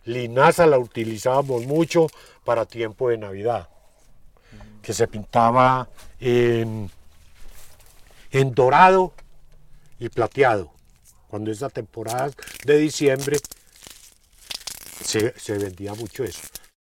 Linaza la utilizábamos mucho para tiempo de Navidad, que se pintaba en dorado y plateado. Cuando es la temporada de diciembre se vendía mucho eso.